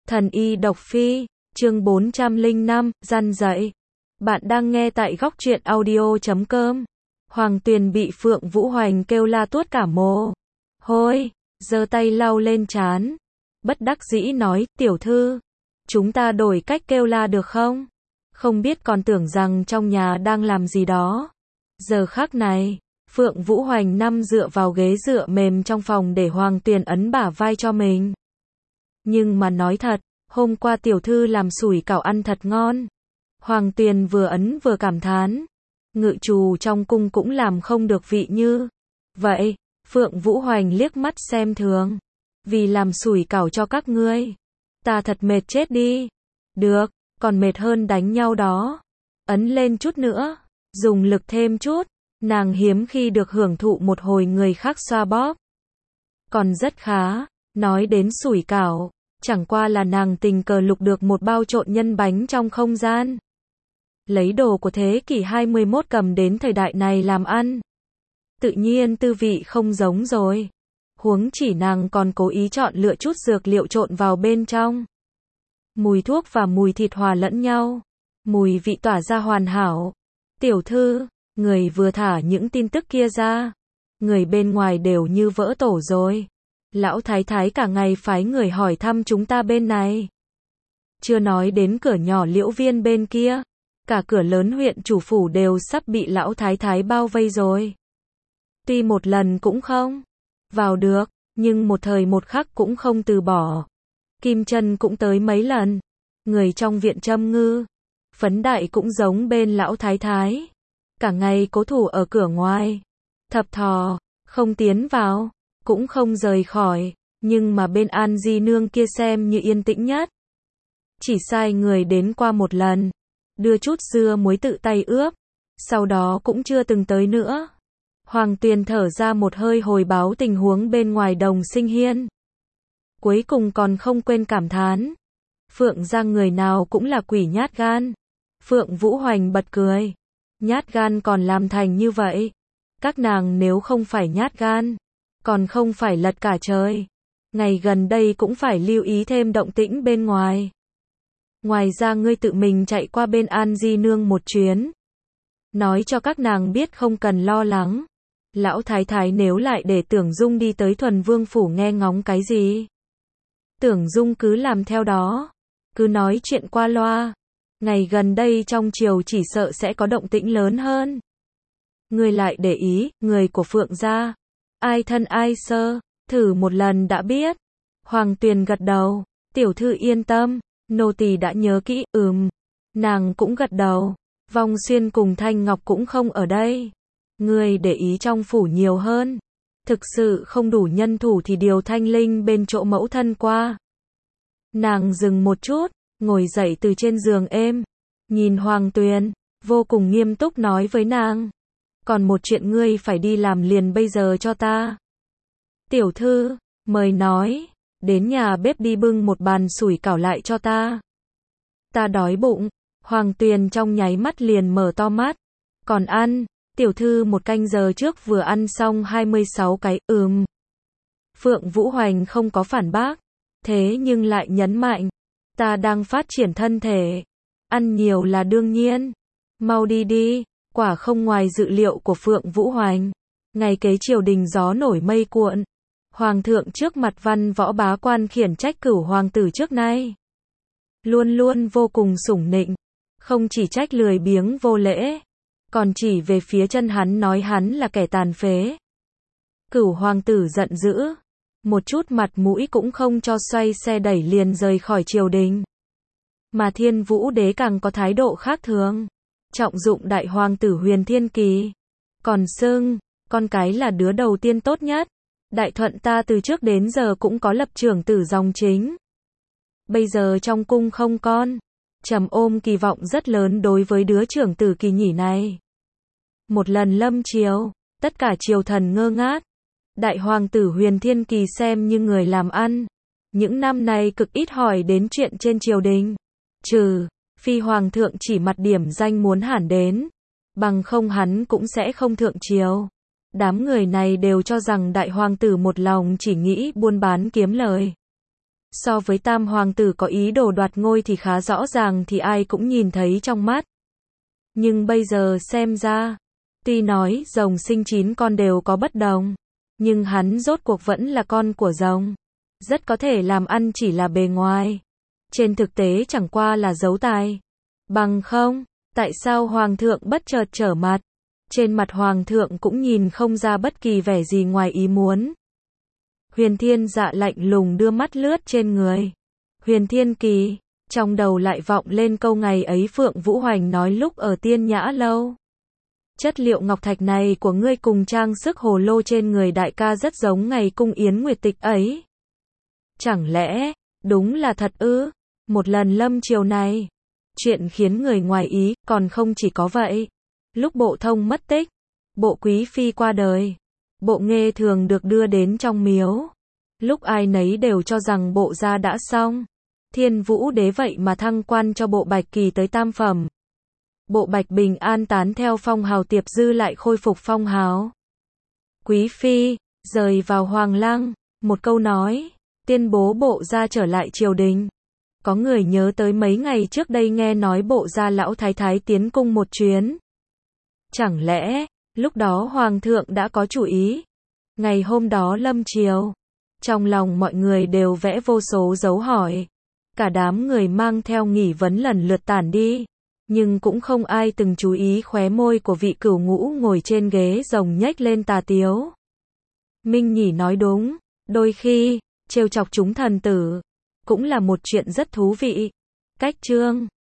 Thần y độc phi, chương 405, răn dạy. Bạn đang nghe tại góc truyện audio.com. Hoàng Tuyền bị Phượng Vũ Hoành kêu la tuốt cả mồ hôi, giơ tay lau lên trán. Bất đắc dĩ nói, tiểu thư, chúng ta đổi cách kêu la được không? Không biết còn tưởng rằng trong nhà đang làm gì đó. Giờ khắc này, Phượng Vũ Hoành nằm dựa vào ghế dựa mềm trong phòng để Hoàng Tuyền ấn bả vai cho mình. Nhưng mà nói thật, hôm qua tiểu thư làm sủi cảo ăn thật ngon. Hoàng Tuyền vừa ấn vừa cảm thán. Ngự trù trong cung cũng làm không được vị như vậy. Phượng Vũ Hoành liếc mắt xem thường. Vì làm sủi cảo cho các ngươi, ta thật mệt chết đi. Được, còn mệt hơn đánh nhau đó. Ấn lên chút nữa, dùng lực thêm chút. Nàng hiếm khi được hưởng thụ một hồi người khác xoa bóp. Còn rất khá. Nói đến sủi cảo, chẳng qua là nàng tình cờ lục được một bao trộn nhân bánh trong không gian. Lấy đồ của thế kỷ 21 cầm đến thời đại này làm ăn. Tự nhiên tư vị không giống rồi. Huống chỉ nàng còn cố ý chọn lựa chút dược liệu trộn vào bên trong. Mùi thuốc và mùi thịt hòa lẫn nhau. Mùi vị tỏa ra hoàn hảo. Tiểu thư, người vừa thả những tin tức kia ra. Người bên ngoài đều như vỡ tổ rồi. Lão thái thái cả ngày phái người hỏi thăm chúng ta bên này. Chưa nói đến cửa nhỏ Liễu Viên bên kia. Cả cửa lớn huyện chủ phủ đều sắp bị lão thái thái bao vây rồi. Tuy một lần cũng không vào được, nhưng một thời một khắc cũng không từ bỏ. Kim Chân cũng tới mấy lần. Người trong viện Trâm Ngư, Phấn Đại cũng giống bên lão thái thái. Cả ngày cố thủ ở cửa ngoài. Thập thò, không tiến vào, cũng không rời khỏi. Nhưng mà bên An Di Nương kia xem như yên tĩnh nhất. Chỉ sai người đến qua một lần. Đưa chút dưa muối tự tay ướp. Sau đó cũng chưa từng tới nữa. Hoàng Tuyền thở ra một hơi hồi báo tình huống bên ngoài Đồng Sinh Hiên. Cuối cùng còn không quên cảm thán. Phượng gia người nào cũng là quỷ nhát gan. Phượng Vũ Hoành bật cười. Nhát gan còn làm thành như vậy. Các nàng nếu không phải nhát gan, còn không phải lật cả trời. Ngày gần đây cũng phải lưu ý thêm động tĩnh bên ngoài. Ngoài ra ngươi tự mình chạy qua bên An Di Nương một chuyến. Nói cho các nàng biết không cần lo lắng. Lão thái thái nếu lại để Tưởng Dung đi tới Thuần Vương phủ nghe ngóng cái gì. Tưởng Dung cứ làm theo đó. Cứ nói chuyện qua loa. Ngày gần đây trong triều chỉ sợ sẽ có động tĩnh lớn hơn. Ngươi lại để ý, người của Phượng gia. Ai thân ai sơ, thử một lần đã biết. Hoàng Tuyền gật đầu. Tiểu thư yên tâm. Nô tỳ đã nhớ kỹ, Nàng cũng gật đầu. Vong Xuyên cùng Thanh Ngọc cũng không ở đây. Ngươi để ý trong phủ nhiều hơn. Thực sự không đủ nhân thủ thì điều Thanh Linh bên chỗ mẫu thân qua. Nàng dừng một chút, ngồi dậy từ trên giường êm. Nhìn Hoàng Tuyền, vô cùng nghiêm túc nói với nàng. Còn một chuyện ngươi phải đi làm liền bây giờ cho ta. Tiểu thư, mời nói. Đến nhà bếp đi bưng một bàn sủi cảo lại cho ta. Ta đói bụng. Hoàng Tuyền trong nháy mắt liền mở to mắt. Còn ăn, tiểu thư một canh giờ trước vừa ăn xong 26 cái, Phượng Vũ Hoành không có phản bác. Thế nhưng lại nhấn mạnh. Ta đang phát triển thân thể. Ăn nhiều là đương nhiên. Mau đi đi. Quả không ngoài dự liệu của Phượng Vũ Hoành. Ngày kế triều đình gió nổi mây cuộn. Hoàng thượng trước mặt văn võ bá quan khiển trách cửu hoàng tử trước nay. Luôn luôn vô cùng sủng nịnh. Không chỉ trách lười biếng vô lễ. Còn chỉ về phía chân hắn nói hắn là kẻ tàn phế. Cửu hoàng tử giận dữ. Một chút mặt mũi cũng không cho, xoay xe đẩy liền rời khỏi triều đình. Mà Thiên Vũ đế càng có thái độ khác thường. Trọng dụng đại hoàng tử Huyền Thiên Kỳ. Còn xưng, con cái là đứa đầu tiên tốt nhất. Đại Thuận ta từ trước đến giờ cũng có lập trưởng tử dòng chính. Bây giờ trong cung không con. Trầm ôm kỳ vọng rất lớn đối với đứa trưởng tử Kỳ Nhĩ này. Một lần lâm triều, tất cả triều thần ngơ ngác. Đại hoàng tử Huyền Thiên Kỳ xem như người làm ăn. Những năm này cực ít hỏi đến chuyện trên triều đình. Trừ phi hoàng thượng chỉ mặt điểm danh muốn hẳn đến. Bằng không hắn cũng sẽ không thượng triều. Đám người này đều cho rằng đại hoàng tử một lòng chỉ nghĩ buôn bán kiếm lời. So với tam hoàng tử có ý đồ đoạt ngôi thì khá rõ ràng thì ai cũng nhìn thấy trong mắt. Nhưng bây giờ xem ra, tuy nói rồng sinh 9 con đều có bất đồng, nhưng hắn rốt cuộc vẫn là con của rồng. Rất có thể làm ăn chỉ là bề ngoài. Trên thực tế chẳng qua là giấu tài. Bằng không, tại sao hoàng thượng bất chợt trở mặt? Trên mặt hoàng thượng cũng nhìn không ra bất kỳ vẻ gì ngoài ý muốn. Huyền Thiên Dạ lạnh lùng đưa mắt lướt trên người Huyền Thiên Kỳ, trong đầu lại vọng lên câu ngày ấy Phượng Vũ Hoành nói lúc ở Tiên Nhã Lâu. Chất liệu ngọc thạch này của ngươi cùng trang sức hồ lô trên người đại ca rất giống ngày cung yến nguyệt tịch ấy. Chẳng lẽ, đúng là thật ư? Một lần lâm chiều này, chuyện khiến người ngoài ý, còn không chỉ có vậy. Lúc Bộ Thông mất tích, Bộ Quý Phi qua đời, Bộ Nghê thường được đưa đến trong miếu. Lúc ai nấy đều cho rằng Bộ gia đã xong. Thiên Vũ Đế vậy mà thăng quan cho Bộ Bạch Kỳ tới tam phẩm. Bộ Bạch Bình an tán theo phong hào Tiệp Dư lại khôi phục phong hào Quý Phi, rời vào Hoàng Lăng, một câu nói, tuyên bố Bộ gia trở lại triều đình. Có người nhớ tới mấy ngày trước đây nghe nói Bộ gia lão thái thái tiến cung một chuyến. Chẳng lẽ, lúc đó Hoàng thượng đã có chủ ý? Ngày hôm đó lâm chiều, trong lòng mọi người đều vẽ vô số dấu hỏi. Cả đám người mang theo nghi vấn lần lượt tản đi. Nhưng cũng không ai từng chú ý khóe môi của vị cửu ngũ ngồi trên ghế rồng nhếch lên tà tiếu. Minh Nhỉ nói đúng, đôi khi, trêu chọc chúng thần tử, cũng là một chuyện rất thú vị. Cách chương